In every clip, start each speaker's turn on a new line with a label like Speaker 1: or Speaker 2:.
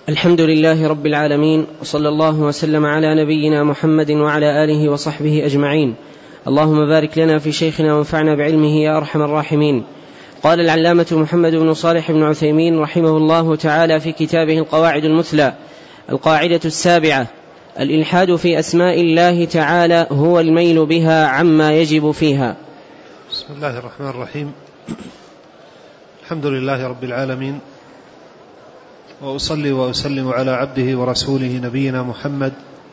Speaker 1: الحمد لله رب العالمين، وصلى الله وسلم على نبينا محمد وعلى آله وصحبه أجمعين. اللهم بارك لنا في شيخنا وانفعنا بعلمه يا أرحم الراحمين. قال العلامة محمد بن صالح بن عثيمين رحمه الله تعالى في كتابه القواعد المثلى: القاعدة 7: الإلحاد في أسماء الله تعالى هو الميل بها عما يجب فيها.
Speaker 2: بسم الله الرحمن الرحيم. الحمد لله رب العالمين، وأصلي وأسلم على عبده ورسوله نبينا محمد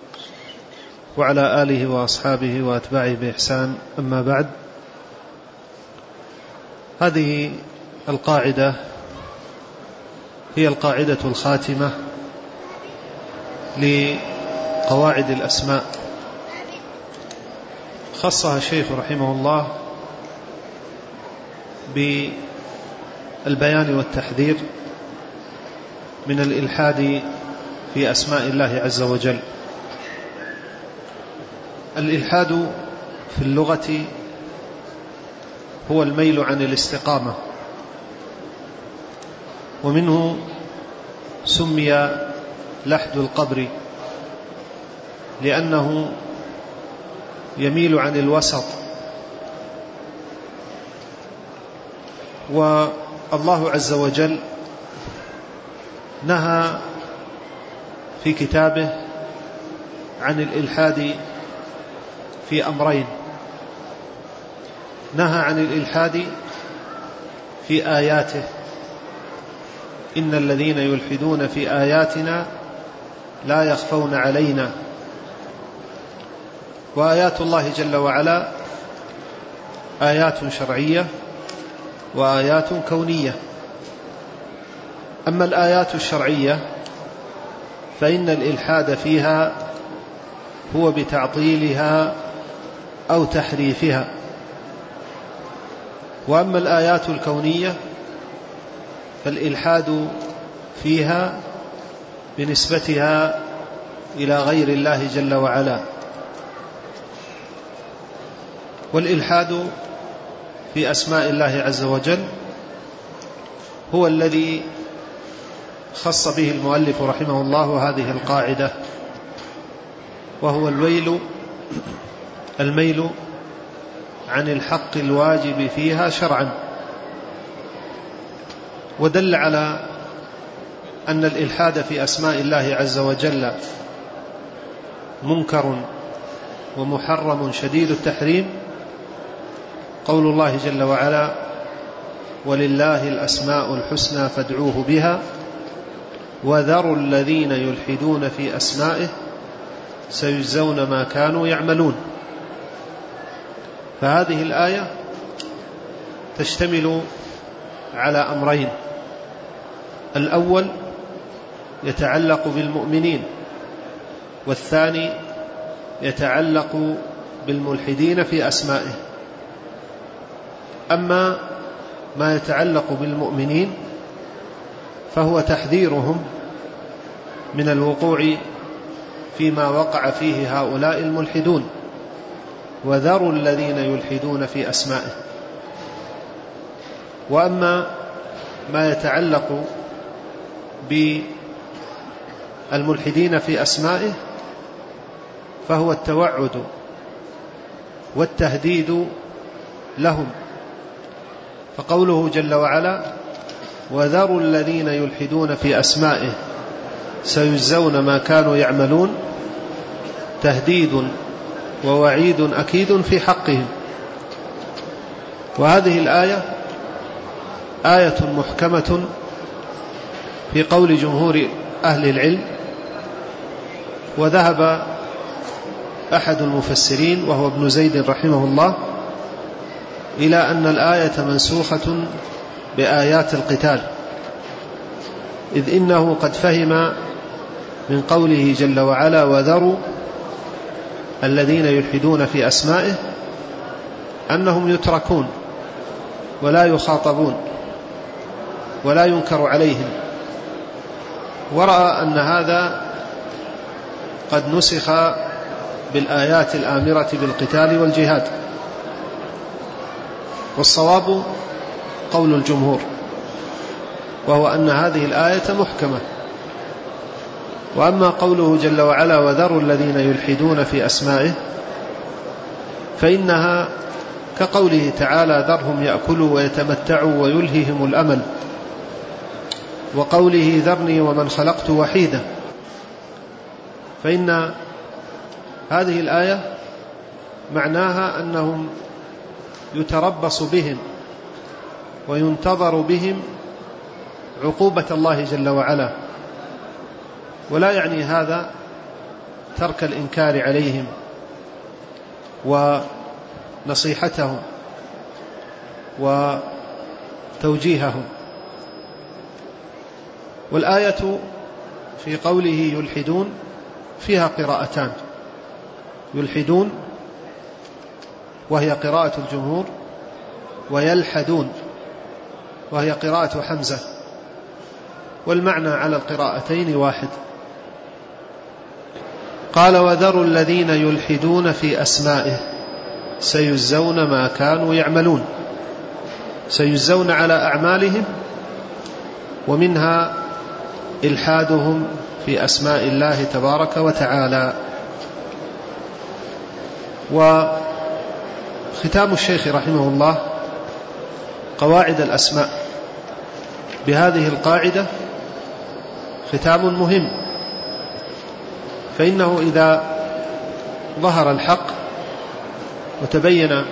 Speaker 2: وعلى آله وأصحابه وأتباعه بإحسان. أما بعد، هذه القاعدة هي القاعدة الخاتمة لقواعد الأسماء، خصها الشيخ رحمه الله بالبيان والتحذير من الإلحاد في أسماء الله عز وجل. الإلحاد في اللغة هو الميل عن الاستقامة، ومنه سمي لحد القبر، لأنه يميل عن الوسط. والله عز وجل نهى في كتابه عن الإلحاد في أمرين: نهى عن الإلحاد في آياته، إن الذين يلحدون في آياتنا لا يخفون علينا. وآيات الله جل وعلا آيات شرعية وآيات كونية. أما الآيات الشرعية فإن الإلحاد فيها هو بتعطيلها أو تحريفها، وأما الآيات الكونية فالإلحاد فيها بنسبتها إلى غير الله جل وعلا. والإلحاد في أسماء الله عز وجل هو الذي خص به المؤلف رحمه الله هذه القاعدة، وهو الميل عن الحق الواجب فيها شرعا. ودل على أن الإلحاد في أسماء الله عز وجل منكر ومحرم شديد التحريم قول الله جل وعلا: ولله الأسماء الحسنى فادعوه بها وذروا الذين يلحدون في أسمائه سيجزون ما كانوا يعملون. فهذه الآية تشتمل على أمرين: الأول يتعلق بالمؤمنين، والثاني يتعلق بالملحدين في أسمائه. أما ما يتعلق بالمؤمنين فهو تحذيرهم من الوقوع فيما وقع فيه هؤلاء الملحدون: وذروا الذين يلحدون في أسمائه. وأما ما يتعلق بالملحدين في أسمائه فهو التوعد والتهديد لهم. فقوله جل وعلا: وذروا الذين يلحدون في أسمائه سيجزون ما كانوا يعملون، تهديد ووعيد أكيد في حقهم. وهذه الآية آية محكمة في قول جمهور أهل العلم. وذهب أحد المفسرين وهو ابن زيد رحمه الله إلى أن الآية منسوخة بآيات القتال، إذ إنه قد فهم من قوله جل وعلا: وذروا الذين يلحدون في أسمائه أنهم يتركون ولا يخاطبون ولا ينكر عليهم، ورأى أن هذا قد نسخ بالآيات الآمرة بالقتال والجهاد. والصواب قول الجمهور، وهو أن هذه الآية محكمة، وأما قوله جل وعلا وذروا الذين يلحدون في أسمائه فإنها كقوله تعالى ذرهم يأكلوا ويتمتعوا ويلههم الأمل، وقوله ذرني ومن خلقت وحيدا. فإن هذه الآية معناها أنهم يتربص بهم وينتظر بهم عقوبة الله جل وعلا، ولا يعني هذا ترك الإنكار عليهم ونصيحتهم وتوجيههم. والآية في قوله يلحدون فيها قراءتان، يلحدون وهي قراءة الجمهور، ويلحدون وهي قراءة حمزة، والمعنى على القراءتين واحد. قال وذروا الذين يلحدون في أسمائه سيجزون ما كانوا يعملون، سيجزون على أعمالهم، ومنها إلحادهم في أسماء الله تبارك وتعالى. وختام الشيخ رحمه الله قواعد الأسماء بهذه القاعدة ختام مهم، فإنه إذا ظهر الحق وتبين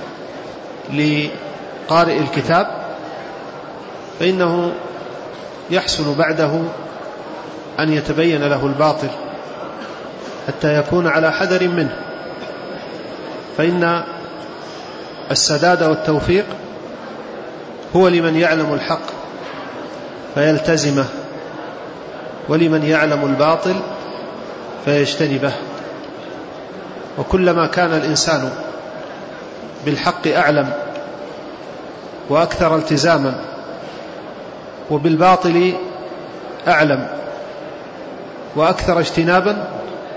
Speaker 2: لقارئ الكتاب فإنه يحصل بعده أن يتبين له الباطل حتى يكون على حذر منه، فإن السداد والتوفيق هو لمن يعلم الحق فيلتزمه، ولمن يعلم الباطل فيجتنبه. وكلما كان الإنسان بالحق أعلم وأكثر التزاما وبالباطل أعلم وأكثر اجتنابا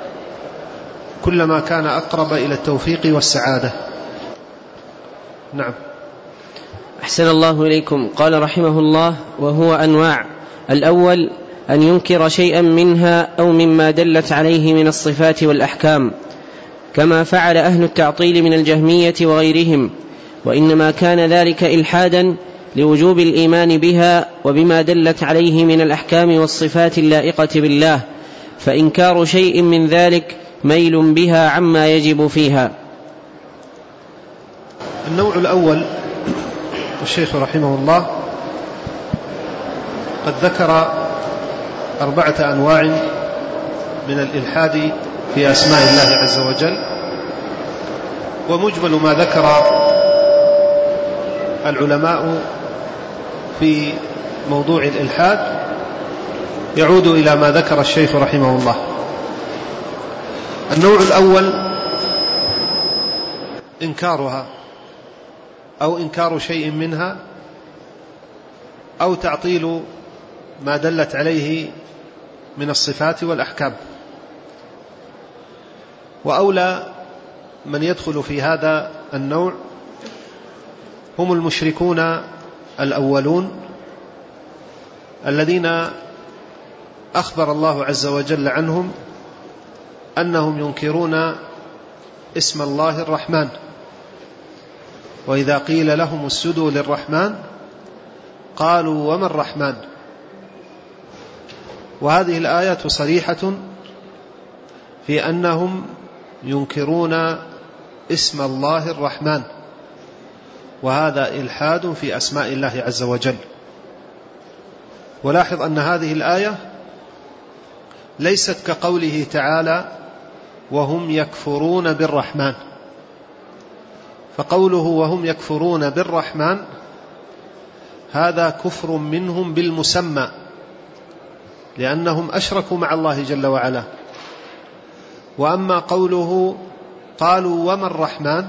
Speaker 2: كلما كان أقرب إلى التوفيق والسعادة. نعم.
Speaker 1: أحسن الله إليكم. قال رحمه الله وهو أنواع: الأول أن ينكر شيئا منها أو مما دلت عليه من الصفات والأحكام، كما فعل أهل التعطيل من الجهمية وغيرهم، وإنما كان ذلك إلحادا لوجوب الإيمان بها وبما دلت عليه من الأحكام والصفات اللائقة بالله، فإنكار شيء من ذلك ميل بها عما يجب فيها.
Speaker 2: النوع الأول الشيخ رحمه الله قد ذكر 4 أنواع من الإلحاد في أسماء الله عز وجل، ومجمل ما ذكر العلماء في موضوع الإلحاد يعود إلى ما ذكر الشيخ رحمه الله. النوع الأول إنكارها أو إنكار شيء منها أو تعطيل ما دلت عليه من الصفات والأحكام. وأولى من يدخل في هذا النوع هم المشركون الأولون الذين أخبر الله عز وجل عنهم أنهم ينكرون اسم الله الرحمن، وإذا قيل لهم اسجدوا للرحمن قالوا وما الرحمن. وهذه الآية صريحة في أنهم ينكرون اسم الله الرحمن، وهذا إلحاد في أسماء الله عز وجل. ولاحظ أن هذه الآية ليست كقوله تعالى وهم يكفرون بالرحمن، فقوله وهم يكفرون بالرحمن هذا كفر منهم بالمسمى، لأنهم أشركوا مع الله جل وعلا. وأما قوله قالوا وما الرحمن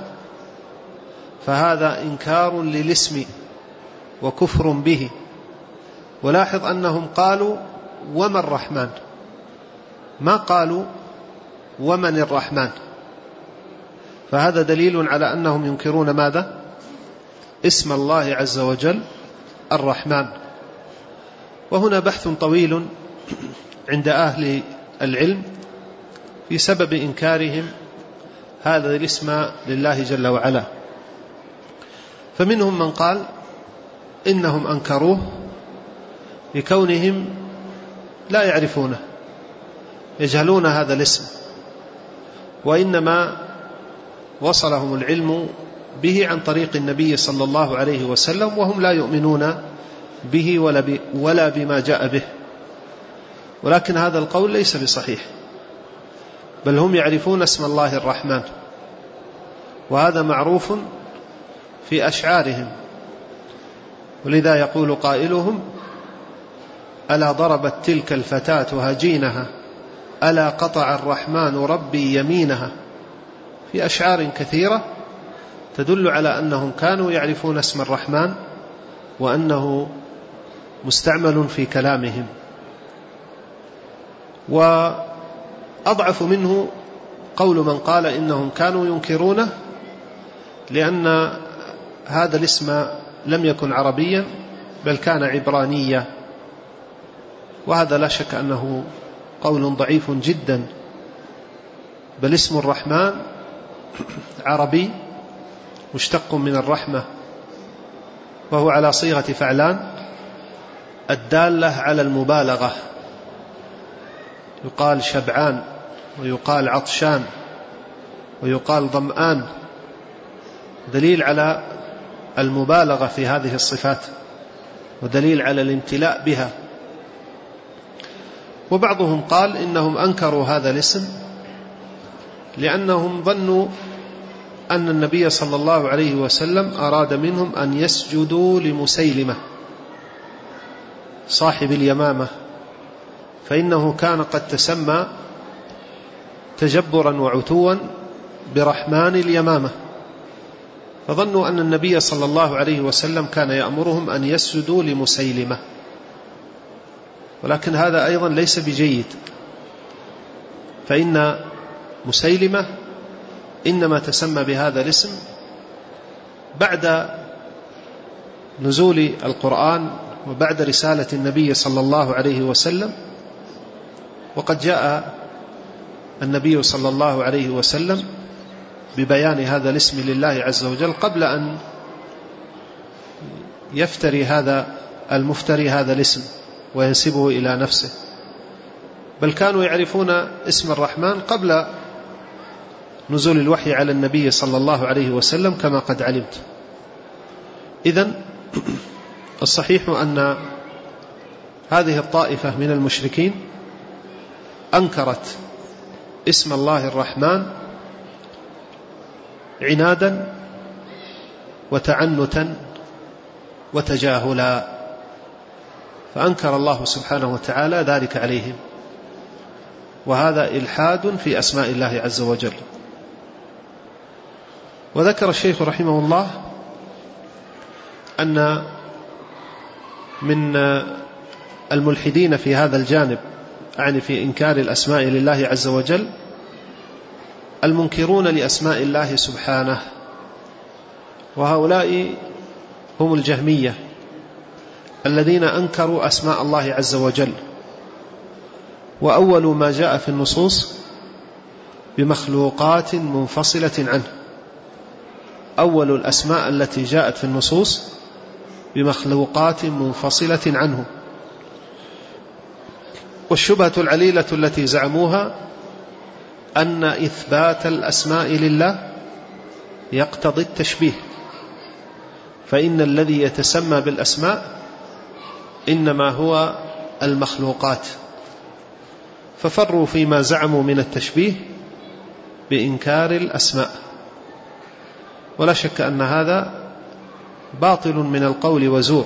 Speaker 2: فهذا إنكار للاسم وكفر به. ولاحظ أنهم قالوا وما الرحمن، ما قالوا ومن الرحمن، فهذا دليل على أنهم ينكرون ماذا؟ اسم الله عز وجل الرحمن. وهنا بحث طويل عند أهل العلم في سبب إنكارهم هذا الاسم لله جل وعلا. فمنهم من قال إنهم أنكروه لكونهم لا يعرفونه، يجهلون هذا الاسم، وإنما وصلهم العلم به عن طريق النبي صلى الله عليه وسلم، وهم لا يؤمنون به ولا بما جاء به. ولكن هذا القول ليس بصحيح، بل هم يعرفون اسم الله الرحمن، وهذا معروف في أشعارهم. ولذا يقول قائلهم: ألا ضربت تلك الفتاة هجينها، ألا قطع الرحمن ربي يمينها، في أشعار كثيرة تدل على أنهم كانوا يعرفون اسم الرحمن وأنه مستعمل في كلامهم. وأضعف منه قول من قال إنهم كانوا ينكرونه لأن هذا الاسم لم يكن عربيا بل كان عبرانيا، وهذا لا شك أنه قول ضعيف جدا، بل اسم الرحمن عربي مشتق من الرحمة، وهو على صيغة فعلان الدالة على المبالغة، يقال شبعان ويقال عطشان ويقال ظمآن، دليل على المبالغة في هذه الصفات ودليل على الامتلاء بها. وبعضهم قال إنهم أنكروا هذا الاسم لأنهم ظنوا أن النبي صلى الله عليه وسلم أراد منهم أن يسجدوا لمسيلمة صاحب اليمامة، فإنه كان قد تسمى تجبرا وعتوا برحمن اليمامة، فظنوا أن النبي صلى الله عليه وسلم كان يأمرهم أن يسجدوا لمسيلمة، ولكن هذا أيضا ليس بجيد، فإن مسيلمة إنما تسمى بهذا الاسم بعد نزول القرآن وبعد رسالة النبي صلى الله عليه وسلم، وقد جاء النبي صلى الله عليه وسلم ببيان هذا الاسم لله عز وجل قبل أن يفتري هذا المفتري هذا الاسم وينسبه إلى نفسه، بل كانوا يعرفون اسم الرحمن قبل نزول الوحي على النبي صلى الله عليه وسلم كما قد علمت. إذن الصحيح أن هذه الطائفة من المشركين أنكرت اسم الله الرحمن عنادا وتعنتا وتجاهلا، فأنكر الله سبحانه وتعالى ذلك عليهم، وهذا إلحاد في أسماء الله عز وجل. وذكر الشيخ رحمه الله أن من الملحدين في هذا الجانب، يعني في إنكار الأسماء لله عز وجل، المنكرون لأسماء الله سبحانه، وهؤلاء هم الجهمية الذين أنكروا أسماء الله عز وجل. وأول ما جاء في النصوص بمخلوقات منفصلة عنه، أول الأسماء التي جاءت في النصوص بمخلوقات منفصلة عنه. والشبهة العليلة التي زعموها أن إثبات الأسماء لله يقتضي التشبيه، فإن الذي يتسمى بالأسماء إنما هو المخلوقات، ففروا فيما زعموا من التشبيه بإنكار الأسماء. ولا شك أن هذا باطل من القول وزور،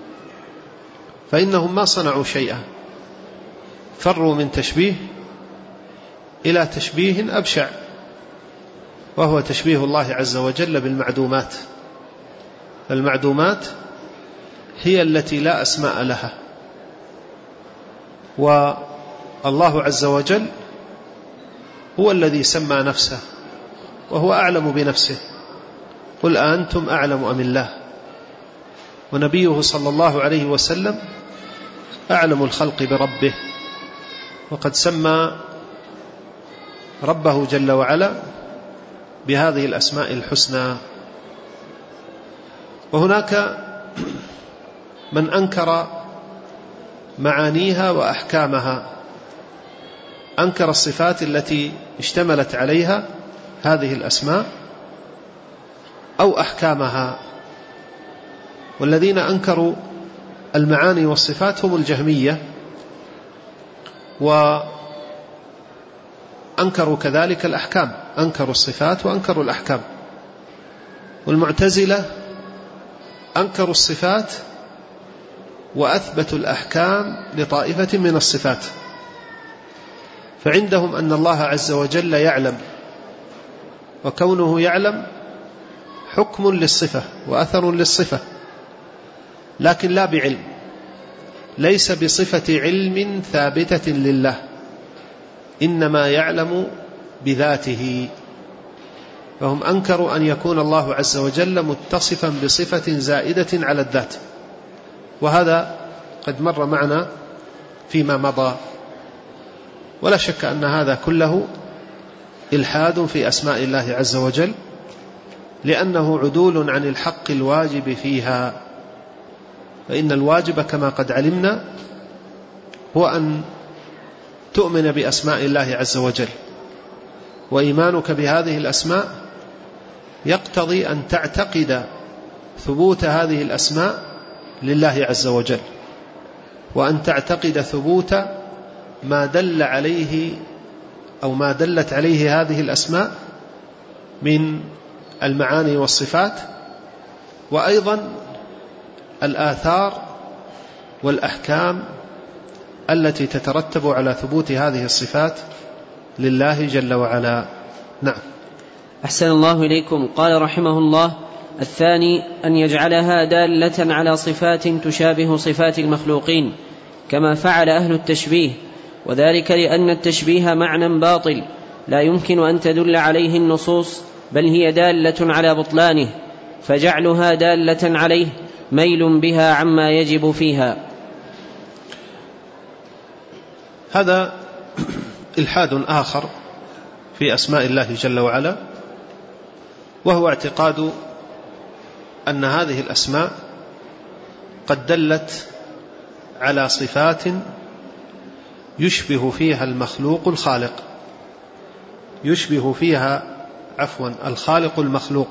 Speaker 2: فإنهم ما صنعوا شيئا، فروا من تشبيه إلى تشبيه أبشع، وهو تشبيه الله عز وجل بالمعدومات. فالمعدومات هي التي لا أسماء لها، والله عز وجل هو الذي سمى نفسه وهو أعلم بنفسه، قل أنتم أعلم أم الله. ونبيه صلى الله عليه وسلم أعلم الخلق بربه، وقد سمى ربه جل وعلا بهذه الأسماء الحسنى. وهناك من أنكر معانيها وأحكامها، أنكر الصفات التي اشتملت عليها هذه الأسماء أو أحكامها. والذين أنكروا المعاني والصفات هم الجهمية، وأنكروا كذلك الأحكام، أنكروا الصفات وأنكروا الأحكام. والمعتزلة أنكروا الصفات وأثبتوا الأحكام لطائفة من الصفات، فعندهم أن الله عز وجل يعلم، وكونه يعلم حكم للصفة وأثر للصفة، لكن لا بعلم، ليس بصفة علم ثابتة لله، إنما يعلم بذاته. فهم أنكروا أن يكون الله عز وجل متصفا بصفة زائدة على الذات، وهذا قد مر معنا فيما مضى. ولا شك أن هذا كله إلحاد في أسماء الله عز وجل، لأنه عدول عن الحق الواجب فيها. فإن الواجب كما قد علمنا هو أن تؤمن بأسماء الله عز وجل، وإيمانك بهذه الأسماء يقتضي أن تعتقد ثبوت هذه الأسماء لله عز وجل، وأن تعتقد ثبوت ما دل عليه أو ما دلت عليه هذه الأسماء من المعاني والصفات، وأيضا الآثار والأحكام التي تترتب على ثبوت هذه الصفات لله جل وعلا. نعم.
Speaker 1: أحسن الله إليكم. قال رحمه الله: الثاني أن يجعلها دالة على صفات تشابه صفات المخلوقين كما فعل أهل التشبيه، وذلك لأن التشبيه معنى باطل لا يمكن أن تدل عليه النصوص، بل هي دالة على بطلانه، فجعلها دالة عليه ميل بها عما يجب فيها.
Speaker 2: هذا إلحاد آخر في أسماء الله جل وعلا، وهو اعتقاد أن هذه الأسماء قد دلت على صفات يشبه فيها المخلوق الخالق، يشبه فيها الخالق المخلوق.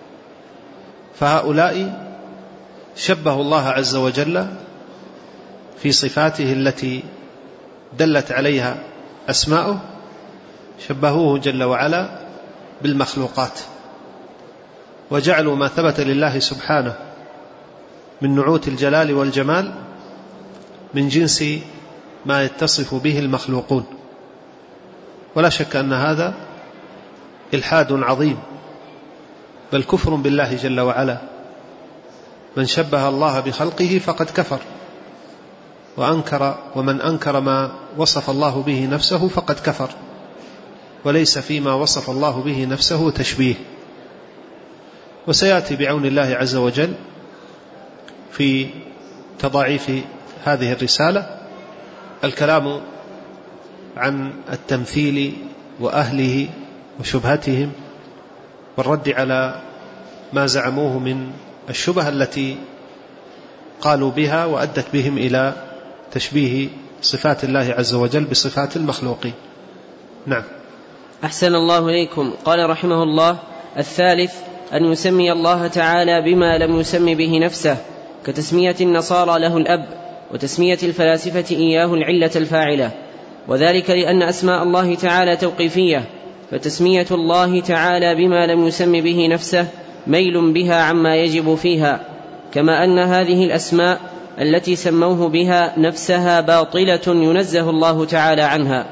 Speaker 2: فهؤلاء شبهوا الله عز وجل في صفاته التي دلت عليها أسماؤه، شبهوه جل وعلا بالمخلوقات، وجعلوا ما ثبت لله سبحانه من نعوت الجلال والجمال من جنس ما يتصف به المخلوقون. ولا شك أن هذا إلحاد عظيم، بل كفر بالله جل وعلا. من شبه الله بخلقه فقد كفر وأنكر، ومن أنكر ما وصف الله به نفسه فقد كفر، وليس فيما وصف الله به نفسه تشبيه. وسيأتي بعون الله عز وجل في تضاعيف هذه الرسالة الكلام عن التمثيل وأهله وشبهتهم، والرد على ما زعموه من الشبهة التي قالوا بها وأدت بهم إلى تشبيه صفات الله عز وجل بصفات المخلوقين. نعم.
Speaker 1: أحسن الله إليكم. قال رحمه الله: الثالث أن يسمي الله تعالى بما لم يسم به نفسه، كتسمية النصارى له الأب، وتسمية الفلاسفة إياه العلة الفاعلة، وذلك لأن أسماء الله تعالى توقيفية، فتسمية الله تعالى بما لم يسم به نفسه ميل بها عما يجب فيها، كما أن هذه الأسماء التي سموه بها نفسها باطلة ينزه الله تعالى عنها.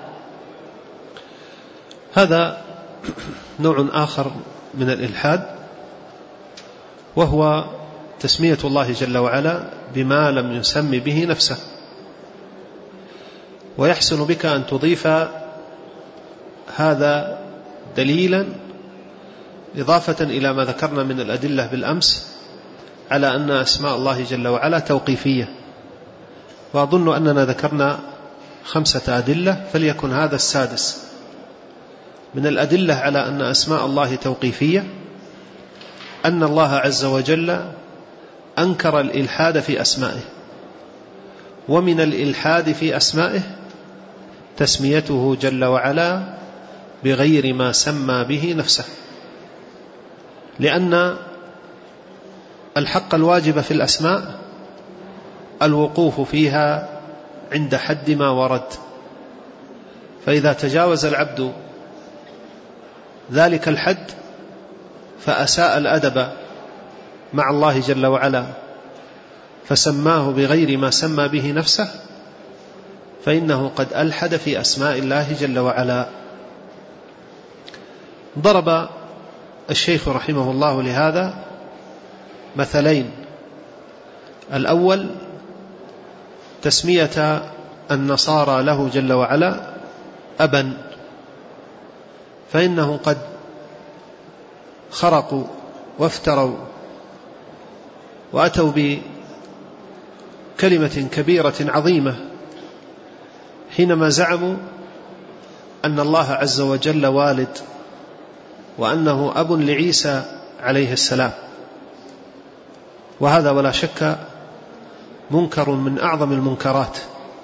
Speaker 2: هذا نوع آخر من الإلحاد، وهو تسمية الله جل وعلا بما لم يسم به نفسه. ويحسن بك أن تضيف هذا دليلا إضافة إلى ما ذكرنا من الأدلة بالأمس على أن أسماء الله جل وعلا توقيفية. وأظن أننا ذكرنا 5 أدلة، فليكن هذا السادس. من الأدلة على أن أسماء الله توقيفية أن الله عز وجل أنكر الإلحاد في أسمائه، ومن الإلحاد في أسمائه تسميته جل وعلا بغير ما سمى به نفسه، لأن الحق الواجب في الأسماء الوقوف فيها عند حد ما ورد، فإذا تجاوز العبد ذلك الحد فأساء الأدب مع الله جل وعلا فسماه بغير ما سمى به نفسه، فإنه قد ألحد في أسماء الله جل وعلا. ضرب الشيخ رحمه الله لهذا مثلين: الأول تسمية النصارى له جل وعلا أبا، فإنهم قد خرقوا وافتروا وأتوا بكلمة كبيرة عظيمة حينما زعموا أن الله عز وجل والد، وأنه أب لعيسى عليه السلام، وهذا ولا شك منكر من أعظم المنكرات،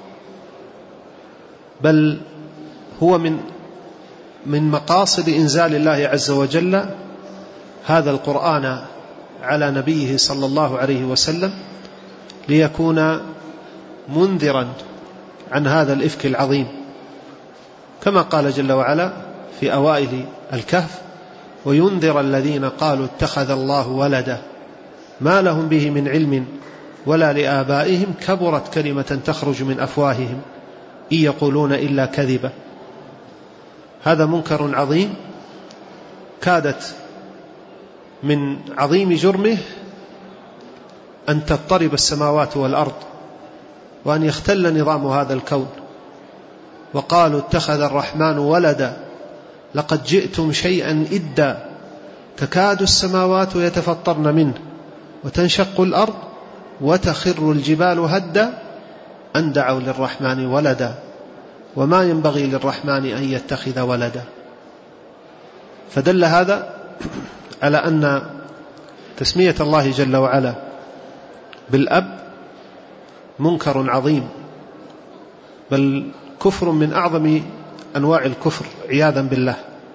Speaker 2: بل هو من مقاصد إنزال الله عز وجل هذا القرآن على نبيه صلى الله عليه وسلم ليكون منذرا عن هذا الإفك العظيم، كما قال جل وعلا في أوائل الكهف: وينذر الذين قالوا اتخذ الله ولدا ما لهم به من علم ولا لآبائهم كبرت كلمة تخرج من أفواههم إن يقولون إلا كذبا. هذا منكر عظيم كادت من عظيم جرمه أن تضطرب السماوات والأرض وأن يختل نظام هذا الكون. وقالوا اتخذ الرحمن ولدا لقد جئتم شيئا إدا تكاد السماوات يتفطرن منه وتنشق الأرض وتخر الجبال هدا أن دعوا للرحمن ولدا وما ينبغي للرحمن أن يتخذ ولدا. فدل هذا على أن تسمية الله جل وعلا بالأب منكر عظيم، بل كفر من أعظم أنواع الكفر عياذا بالله.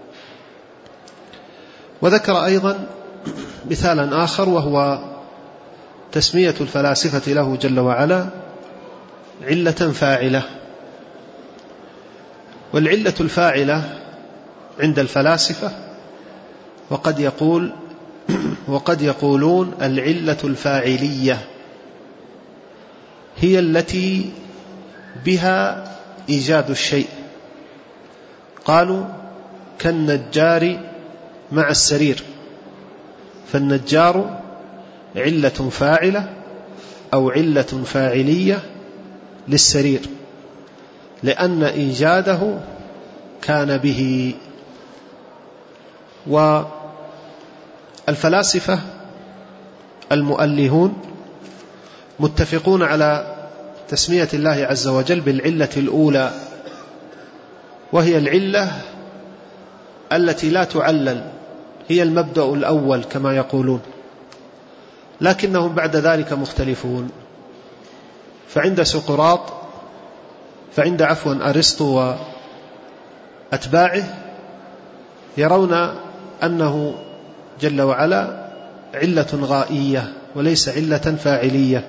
Speaker 2: وذكر أيضا مثالا آخر وهو تسمية الفلاسفة له جل وعلا علة فاعلة. والعلة الفاعلة عند الفلاسفة وقد يقولون العلة الفاعلية هي التي بها إيجاد الشيء. قالوا كالنجار مع السرير، فالنجار علة فاعلة أو علة فاعلية للسرير لأن إيجاده كان به. والفلاسفة المؤلهون متفقون على تسمية الله عز وجل بالعلة الأولى، وهي العلة التي لا تعلل، هي المبدأ الأول كما يقولون، لكنهم بعد ذلك مختلفون. فعند أرسطو وأتباعه يرون أنه جل وعلا علة غائية وليس علة فاعلية.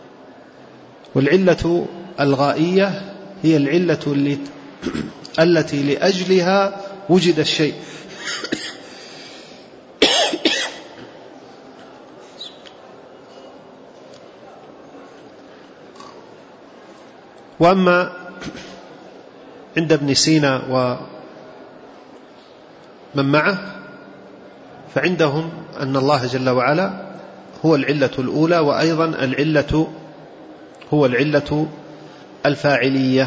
Speaker 2: والعلة الغائية هي العلة التي لأجلها وجد الشيء. وأما عند ابن سينا ومن معه فعندهم أن الله جل وعلا هو العلة الأولى، وأيضا هو العلة الفاعلية.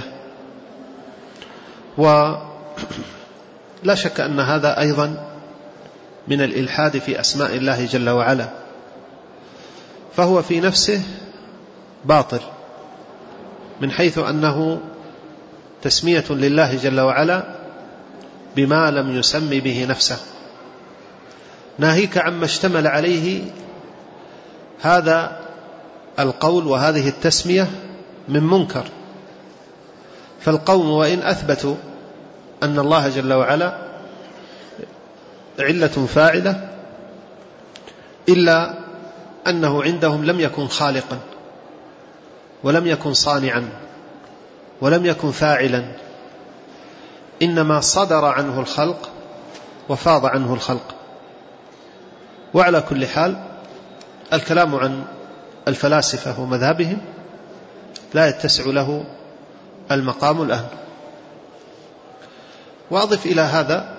Speaker 2: ولا شك أن هذا أيضا من الإلحاد في أسماء الله جل وعلا، فهو في نفسه باطل من حيث أنه تسمية لله جل وعلا بما لم يسم به نفسه، ناهيك عما اشتمل عليه هذا القول وهذه التسمية من منكر. فالقوم وإن أثبتوا أن الله جل وعلا علة فاعلة إلا أنه عندهم لم يكن خالقا ولم يكن صانعا ولم يكن فاعلا، إنما صدر عنه الخلق وفاض عنه الخلق. وعلى كل حال الكلام عن الفلاسفة ومذهبهم لا يتسع له المقام الآن. وأضف إلى هذا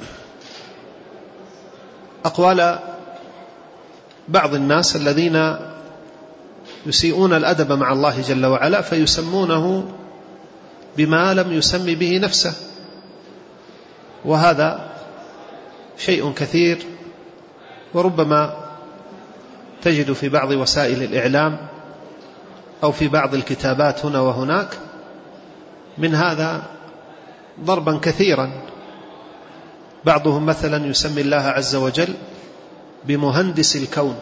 Speaker 2: أقوال بعض الناس الذين يسيئون الأدب مع الله جل وعلا فيسمونه بما لم يسم به نفسه، وهذا شيء كثير، وربما تجد في بعض وسائل الإعلام أو في بعض الكتابات هنا وهناك من هذا ضربا كثيرا. بعضهم مثلا يسمي الله عز وجل بمهندس الكون،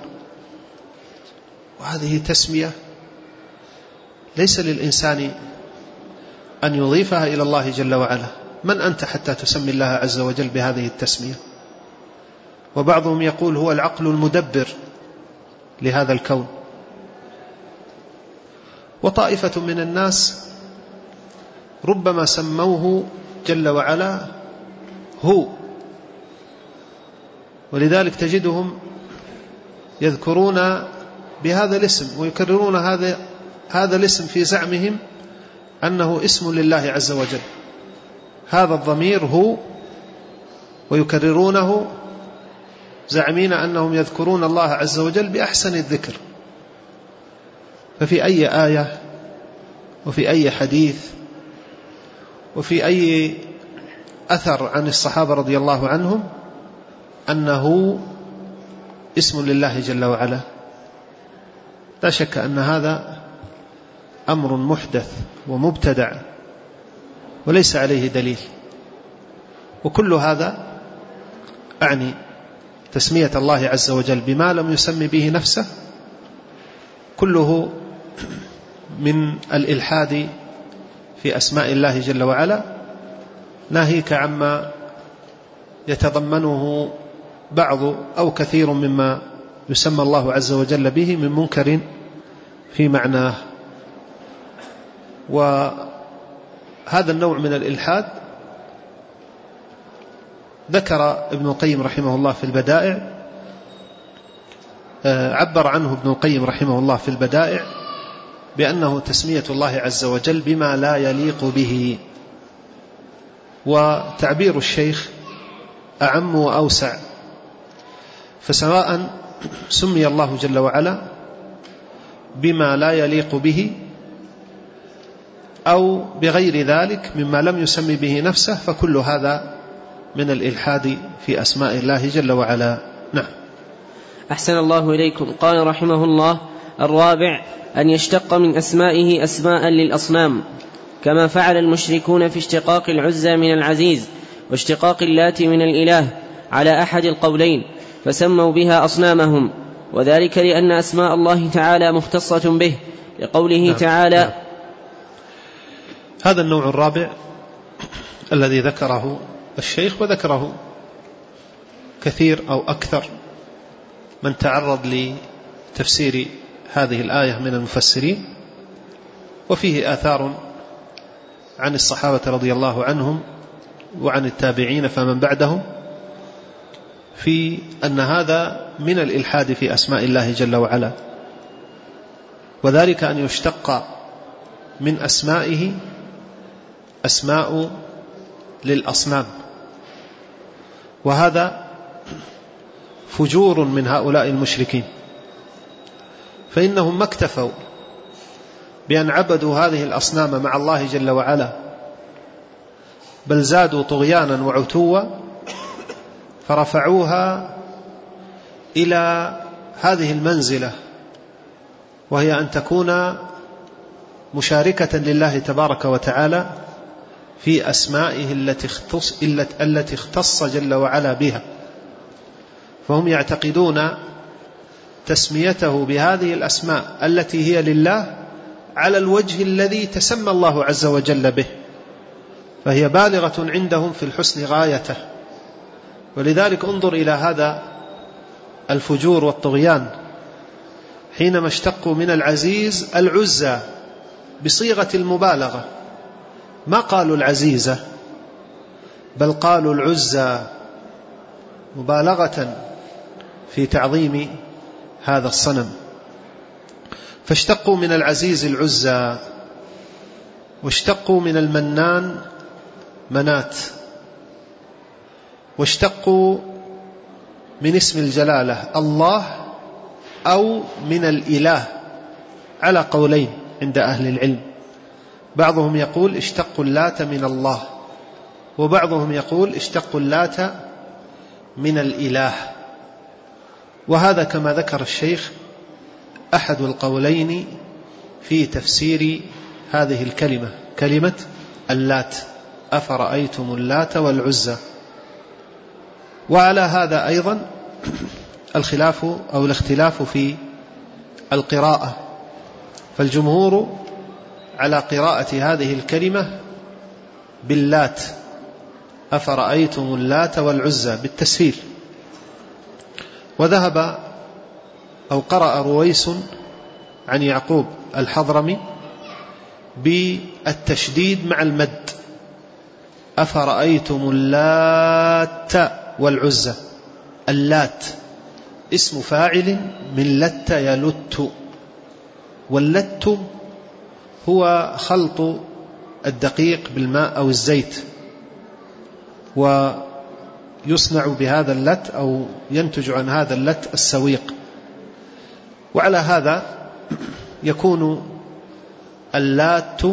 Speaker 2: وهذه تسمية ليس للإنسان أن يضيفها إلى الله جل وعلا. من أنت حتى تسمي الله عز وجل بهذه التسمية؟ وبعضهم يقول هو العقل المدبر لهذا الكون. وطائفة من الناس ربما سموه جل وعلا هو، ولذلك تجدهم يذكرون بهذا الاسم ويكررون هذا الاسم في زعمهم أنه اسم لله عز وجل. هذا الضمير هو، ويكررونه زعمين أنهم يذكرون الله عز وجل بأحسن الذكر. ففي أي آية وفي أي حديث وفي أي أثر عن الصحابة رضي الله عنهم أنه اسم لله جل وعلا؟ لا شك أن هذا أمر محدث ومبتدع وليس عليه دليل. وكل هذا أعني تسمية الله عز وجل بما لم يسم به نفسه كله من الإلحاد في أسماء الله جل وعلا، ناهيك عما يتضمنه بعض أو كثير مما يسمى الله عز وجل به من منكر في معناه. وهذا النوع من الإلحاد ذكر ابن القيم رحمه الله في البدائع، عبر عنه ابن القيم رحمه الله في البدائع بأنه تسمية الله عز وجل بما لا يليق به. وتعبير الشيخ أعم وأوسع، فسواء سمي الله جل وعلا بما لا يليق به أو بغير ذلك مما لم يسمي به نفسه، فكل هذا من الإلحاد في أسماء الله جل وعلا. نعم.
Speaker 1: أحسن الله إليكم. قال رحمه الله: الرابع أن يشتق من أسمائه أسماء للأصنام، كما فعل المشركون في اشتقاق العزى من العزيز واشتقاق اللات من الإله على أحد القولين، فسموا بها أصنامهم، وذلك لأن أسماء الله تعالى مختصة به، لقوله تعالى.
Speaker 2: هذا النوع الرابع الذي ذكره الشيخ، وذكره كثير أو أكثر من تعرض لتفسير هذه الآية من المفسرين، وفيه آثار عن الصحابة رضي الله عنهم وعن التابعين فمن بعدهم في أن هذا من الإلحاد في أسماء الله جل وعلا، وذلك أن يشتق من أسمائه أسماء للأصنام، وهذا فجور من هؤلاء المشركين، فإنهم ما اكتفوا بأن عبدوا هذه الأصنام مع الله جل وعلا، بل زادوا طغيانا وعتوا فرفعوها إلى هذه المنزلة، وهي أن تكون مشاركة لله تبارك وتعالى في أسمائه التي اختص جل وعلا بها، فهم يعتقدون تسميته بهذه الأسماء التي هي لله على الوجه الذي تسمى الله عز وجل به، فهي بالغة عندهم في الحسن غايته. ولذلك انظر إلى هذا الفجور والطغيان حينما اشتقوا من العزيز العزى بصيغة المبالغة، ما قالوا العزيزة بل قالوا العزى مبالغة في تعظيم هذا الصنم. فاشتقوا من العزيز العزى، واشتقوا من المنان منات، واشتقوا من اسم الجلالة الله أو من الإله على قولين عند أهل العلم. بعضهم يقول اشتقوا اللات من الله، وبعضهم يقول اشتقوا اللات من الإله. وهذا كما ذكر الشيخ أحد القولين في تفسير هذه الكلمة، كلمة اللات، أفرأيتم اللات والعزى. وعلى هذا أيضا الخلاف أو الاختلاف في القراءة، فالجمهور على قراءة هذه الكلمة باللات، أفرأيتم اللات والعزى بالتسهيل. وذهب أو قرأ رويس عن يعقوب الحضرمي بالتشديد مع المد، أفرأيتم اللات والعزى. اللات اسم فاعل من لت يلت، واللت هو خلط الدقيق بالماء أو الزيت، ويصنع بهذا اللت أو ينتج عن هذا اللت السويق. وعلى هذا يكون اللات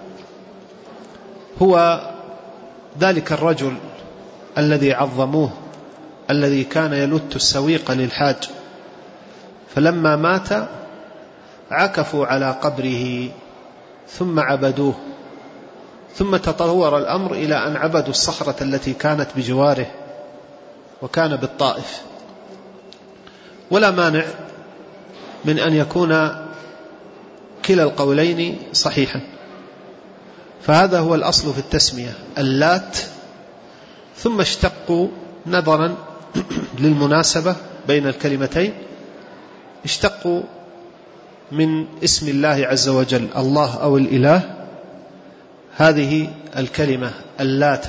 Speaker 2: هو ذلك الرجل الذي عظموه، الذي كان يلت السويق للحاج، فلما مات عكفوا على قبره ثم عبدوه، ثم تطور الأمر إلى أن عبدوا الصخرة التي كانت بجواره، وكان بالطائف. ولا مانع من أن يكون كلا القولين صحيحا، فهذا هو الأصل في التسمية اللات. ثم اشتقوا نظرا للمناسبة بين الكلمتين، اشتقوا من اسم الله عز وجل الله أو الإله هذه الكلمة اللات،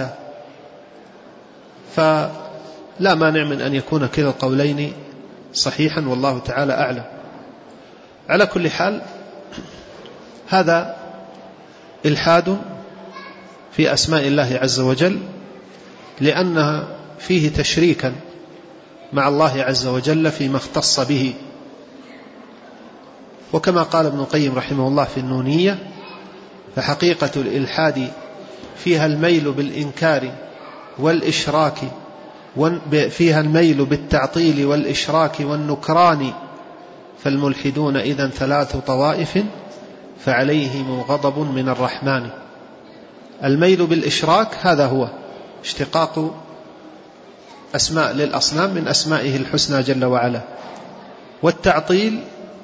Speaker 2: فلا مانع من أن يكون كلا القولين صحيحا، والله تعالى أعلم. على كل حال هذا إلحاد في أسماء الله عز وجل، لأنها فيه تشريكا مع الله عز وجل فيما اختص به. وكما قال ابن القيم رحمه الله في النونية، فحقيقة الإلحاد فيها الميل بالإنكار والإشراك، فيها الميل بالتعطيل والإشراك والنكران، فالملحدون إذن 3 طوائف فعليهم غضب من الرحمن. الميل بالإشراك هذا هو اشتقاق أسماء للأصنام من أسمائه الحسنى جل وعلا، والتعطيل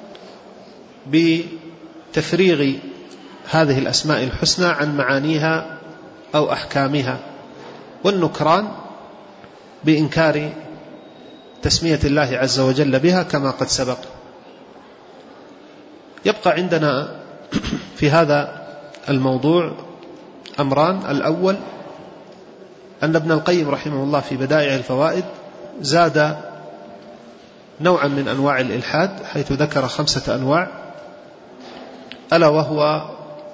Speaker 2: بتفريغ هذه الأسماء الحسنى عن معانيها أو أحكامها، والنكران بإنكار تسمية الله عز وجل بها كما قد سبق. يبقى عندنا في هذا الموضوع أمران. الأول أن ابن القيم رحمه الله في بدائع الفوائد زاد نوعا من أنواع الإلحاد، حيث ذكر 5 أنواع، ألا وهو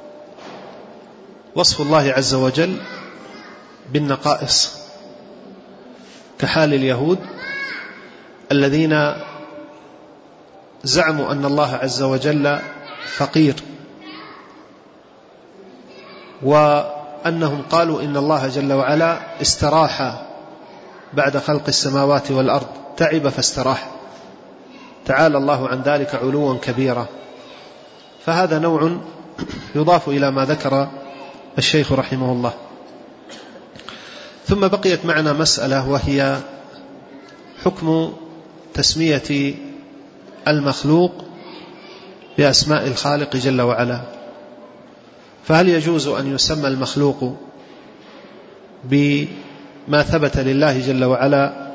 Speaker 2: وصف الله عز وجل بالنقائص، كحال اليهود الذين زعموا أن الله عز وجل فقير، وأنهم قالوا إن الله جل وعلا استراح بعد خلق السماوات والأرض، تعب فاستراح، تعالى الله عن ذلك علوا كبيرا. فهذا نوع يضاف إلى ما ذكر الشيخ رحمه الله. ثم بقيت معنا مسألة، وهي حكم تسمية المخلوق بأسماء الخالق جل وعلا. فهل يجوز أن يسمى المخلوق بما ثبت لله جل وعلا،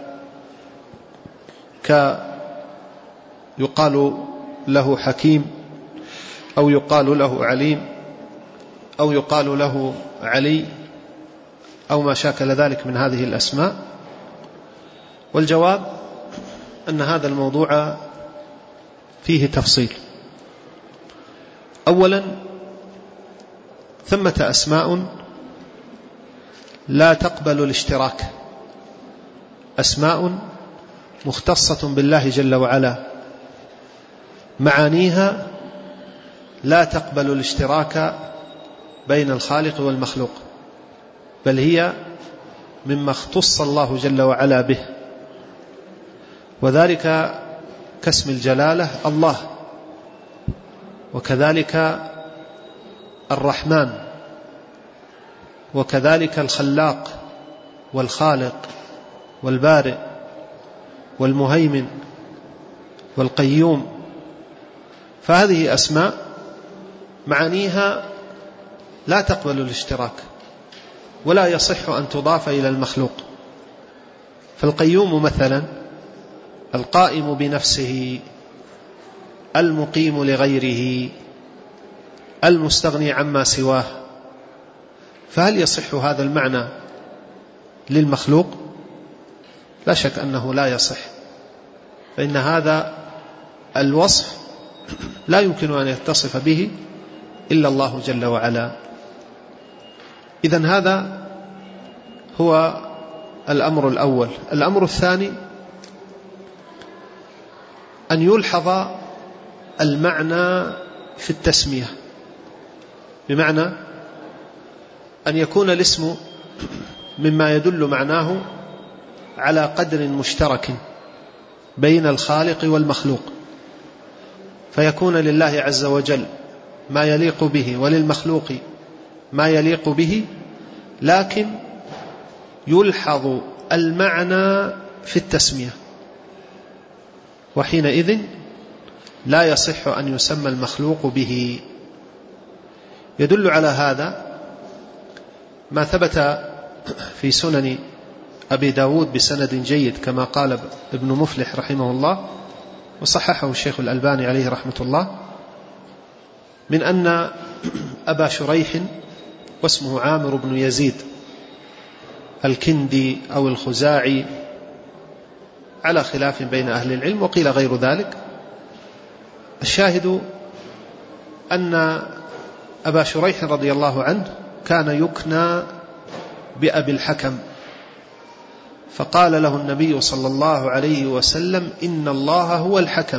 Speaker 2: يقال له حكيم، أو يقال له عليم، أو يقال له علي، أو ما شاكل ذلك من هذه الأسماء؟ والجواب أن هذا الموضوع فيه تفصيل. أولا، ثمة أسماء لا تقبل الاشتراك، أسماء مختصة بالله جل وعلا معانيها لا تقبل الاشتراك بين الخالق والمخلوق، بل هي مما اختص الله جل وعلا به، وذلك كاسم الجلالة الله، وكذلك الرحمن، وكذلك الخلاق والخالق والبارئ والمهيمن والقيوم. فهذه أسماء معانيها لا تقبل الاشتراك، ولا يصح أن تضاف إلى المخلوق. فالقيوم مثلا القائم بنفسه، المقيم لغيره، المستغني عما سواه، فهل يصح هذا المعنى للمخلوق؟ لا شك أنه لا يصح، فإن هذا الوصف لا يمكن أن يتصف به إلا الله جل وعلا. إذن هذا هو الأمر الأول. الأمر الثاني أن يلحظ المعنى في التسمية، بمعنى أن يكون الاسم مما يدل معناه على قدر مشترك بين الخالق والمخلوق، فيكون لله عز وجل ما يليق به وللمخلوق ما يليق به، لكن يلحظ المعنى في التسمية، وحينئذ لا يصح أن يسمى المخلوق به. يدل على هذا ما ثبت في سنن أبي داود بسند جيد كما قال ابن مفلح رحمه الله، وصححه الشيخ الألباني عليه رحمة الله، من أن أبا شريح، واسمه عامر بن يزيد الكندي أو الخزاعي على خلاف بين أهل العلم، وقيل غير ذلك. الشاهد أن أبا شريح رضي الله عنه كان يكنى بأبي الحكم، فقال له النبي صلى الله عليه وسلم: إن الله هو الحكم.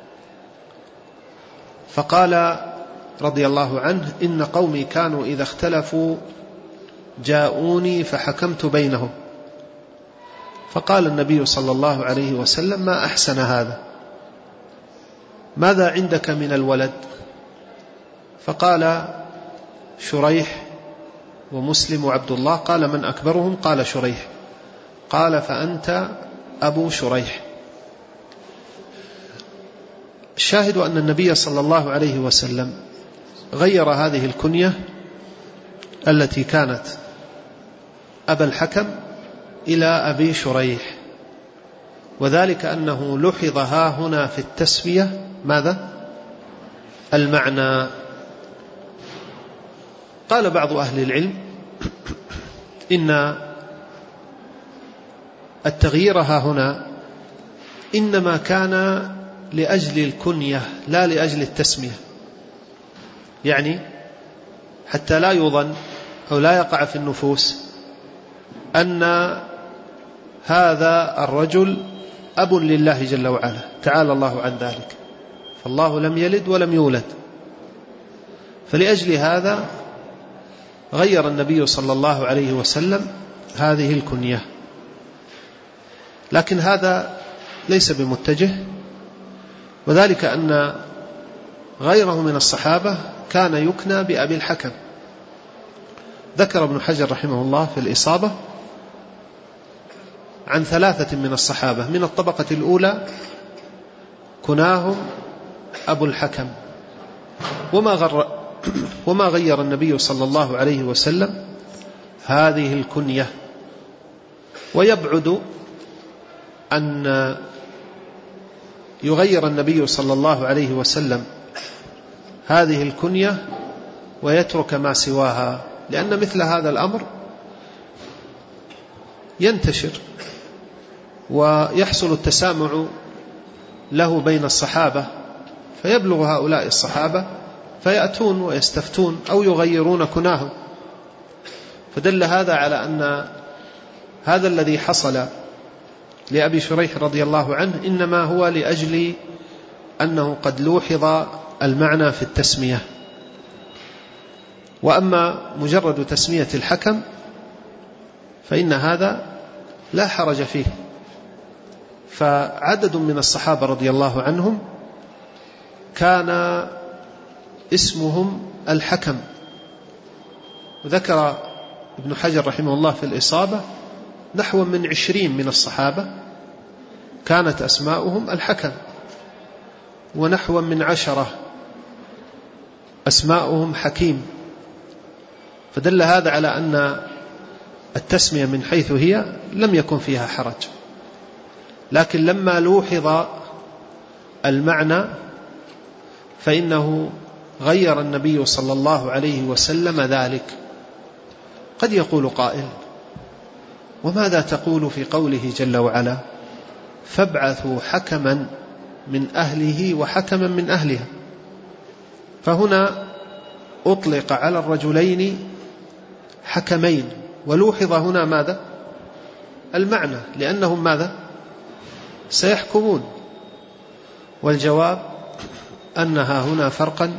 Speaker 2: فقال رضي الله عنه: إن قومي كانوا إذا اختلفوا جاءوني فحكمت بينهم. فقال النبي صلى الله عليه وسلم: ما أحسن هذا، ماذا عندك من الولد؟ فقال شريح ومسلم وعبد الله. قال: من أكبرهم؟ قال شريح. قال: فأنت أبو شريح. الشاهد أن النبي صلى الله عليه وسلم غير هذه الكنية التي كانت أبا الحكم إلى أبي شريح، وذلك أنه لحظ ها هنا في التسمية ماذا؟ المعنى. قال بعض أهل العلم إن التغيير ها هنا إنما كان لأجل الكنية لا لأجل التسمية، يعني حتى لا يظن أو لا يقع في النفوس أن هذا الرجل أب لله جل وعلا، تعالى الله عن ذلك، فالله لم يلد ولم يولد. فلأجل هذا غير النبي صلى الله عليه وسلم هذه الكنية، لكن هذا ليس بمتجه، وذلك أن غيره من الصحابة كان يكنى بأبي الحكم. ذكر ابن حجر رحمه الله في الإصابة عن 3 من الصحابة من الطبقة الأولى كناهم أبو الحكم، وما غير النبي صلى الله عليه وسلم هذه الكنية. ويبعد أن يغير النبي صلى الله عليه وسلم هذه الكنية ويترك ما سواها، لأن مثل هذا الأمر ينتشر ويحصل التسامع له بين الصحابة، فيبلغ هؤلاء الصحابة فيأتون ويستفتون أو يغيرون كناهم. فدل هذا على أن هذا الذي حصل لأبي شريح رضي الله عنه إنما هو لأجل أنه قد لوحظ المعنى في التسمية. وأما مجرد تسمية الحكم فإن هذا لا حرج فيه. فعدد من الصحابة رضي الله عنهم كان اسمهم الحكم، وذكر ابن حجر رحمه الله في الإصابة نحو من 20 من الصحابة كانت أسماؤهم الحكم، ونحو من 10 أسماؤهم حكيم. فدل هذا على أن التسمية من حيث هي لم يكن فيها حرج، لكن لما لوحظ المعنى فإنه غير النبي صلى الله عليه وسلم ذلك. قد يقول قائل: وماذا تقول في قوله جل وعلا فابعثوا حكما من أهله وحكما من أهلها؟ فهنا أطلق على الرجلين حكمين، ولوحظ هنا ماذا؟ المعنى، لأنهم ماذا؟ سيحكمون. والجواب أنها هنا فرقا،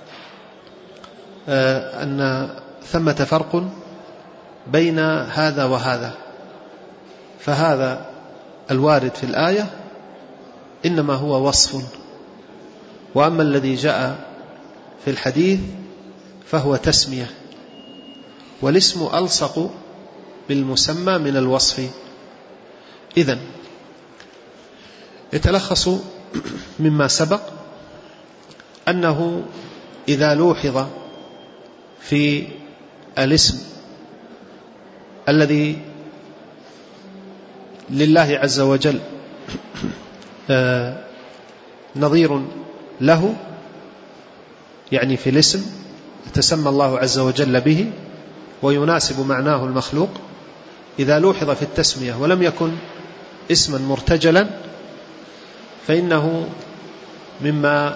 Speaker 2: أن ثمة فرق بين هذا وهذا. فهذا الوارد في الآية إنما هو وصف، وأما الذي جاء في الحديث فهو تسمية، والاسم ألصق بالمسمى من الوصف. إذن يتلخص مما سبق أنه إذا لوحظ في الاسم الذي لله عز وجل نظير له، يعني في الاسم يتسمى الله عز وجل به ويناسب معناه المخلوق، إذا لوحظ في التسمية ولم يكن اسما مرتجلا فإنه مما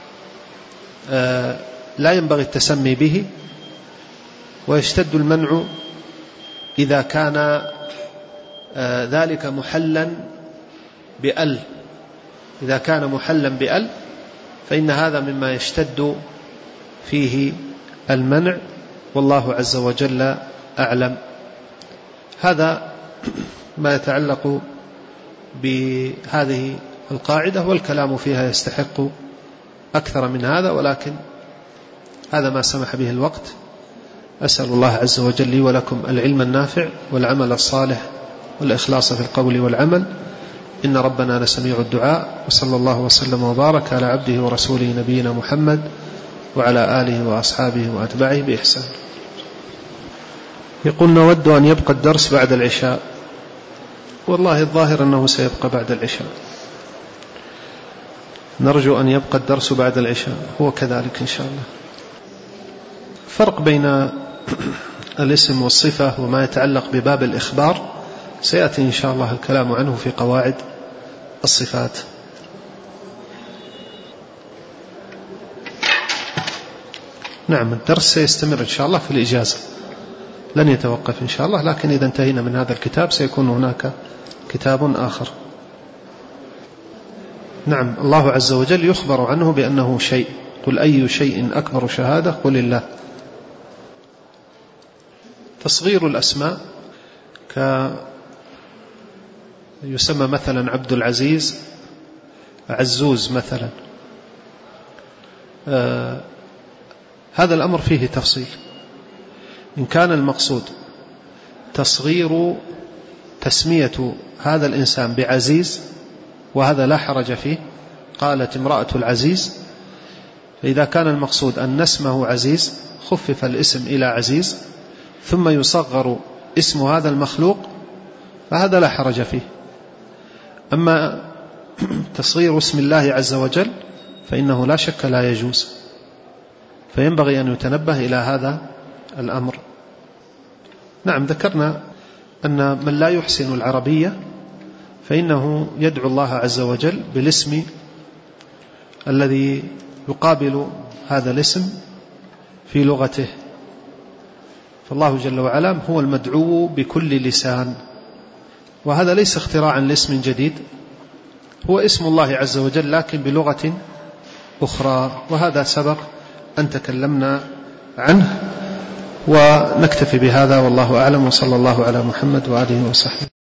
Speaker 2: لا ينبغي التسمي به، ويشتد المنع إذا كان ذلك محلا بأل. إذا كان محلا بأل فإن هذا مما يشتد فيه المنع، والله عز وجل أعلم. هذا ما يتعلق بهذه القاعدة، والكلام فيها يستحق أكثر من هذا، ولكن هذا ما سمح به الوقت. أسأل الله عز وجل لي ولكم العلم النافع والعمل الصالح والإخلاص في القول والعمل، إن ربنا لسميع الدعاء. وصلى الله وسلم وبارك على عبده ورسوله نبينا محمد وعلى آله وأصحابه وأتباعه بإحسان. يقول: نود أن يبقى الدرس بعد العشاء. والله الظاهر أنه سيبقى بعد العشاء، نرجو أن يبقى الدرس بعد العشاء، هو كذلك إن شاء الله. فرق بين الاسم والصفة وما يتعلق بباب الإخبار سيأتي إن شاء الله الكلام عنه في قواعد الصفات. نعم، الدرس سيستمر إن شاء الله في الإجازة، لن يتوقف إن شاء الله، لكن إذا انتهينا من هذا الكتاب سيكون هناك كتاب آخر. نعم، الله عز وجل يخبر عنه بأنه شيء، قل أي شيء أكبر شهادة قل الله. تصغير الأسماء يسمى مثلا عبد العزيز عزوز مثلا، هذا الأمر فيه تفصيل. إن كان المقصود تسمية هذا الإنسان بعزيز، وهذا لا حرج فيه. قالت امرأة العزيز، فإذا كان المقصود أن اسمه عزيز خفف الاسم إلى عزيز ثم يصغر اسم هذا المخلوق فهذا لا حرج فيه. أما تصغير اسم الله عز وجل فإنه لا شك لا يجوز، فينبغي أن يتنبه إلى هذا الأمر. نعم، ذكرنا أن من لا يحسن العربية فإنه يدعو الله عز وجل بالاسم الذي يقابل هذا الاسم في لغته، فالله جل وعلا هو المدعو بكل لسان، وهذا ليس اختراعا لاسم جديد، هو اسم الله عز وجل لكن بلغة أخرى، وهذا سبق أن تكلمنا عنه. ونكتفي بهذا والله أعلم، وصلى الله على محمد وآله وصحبه.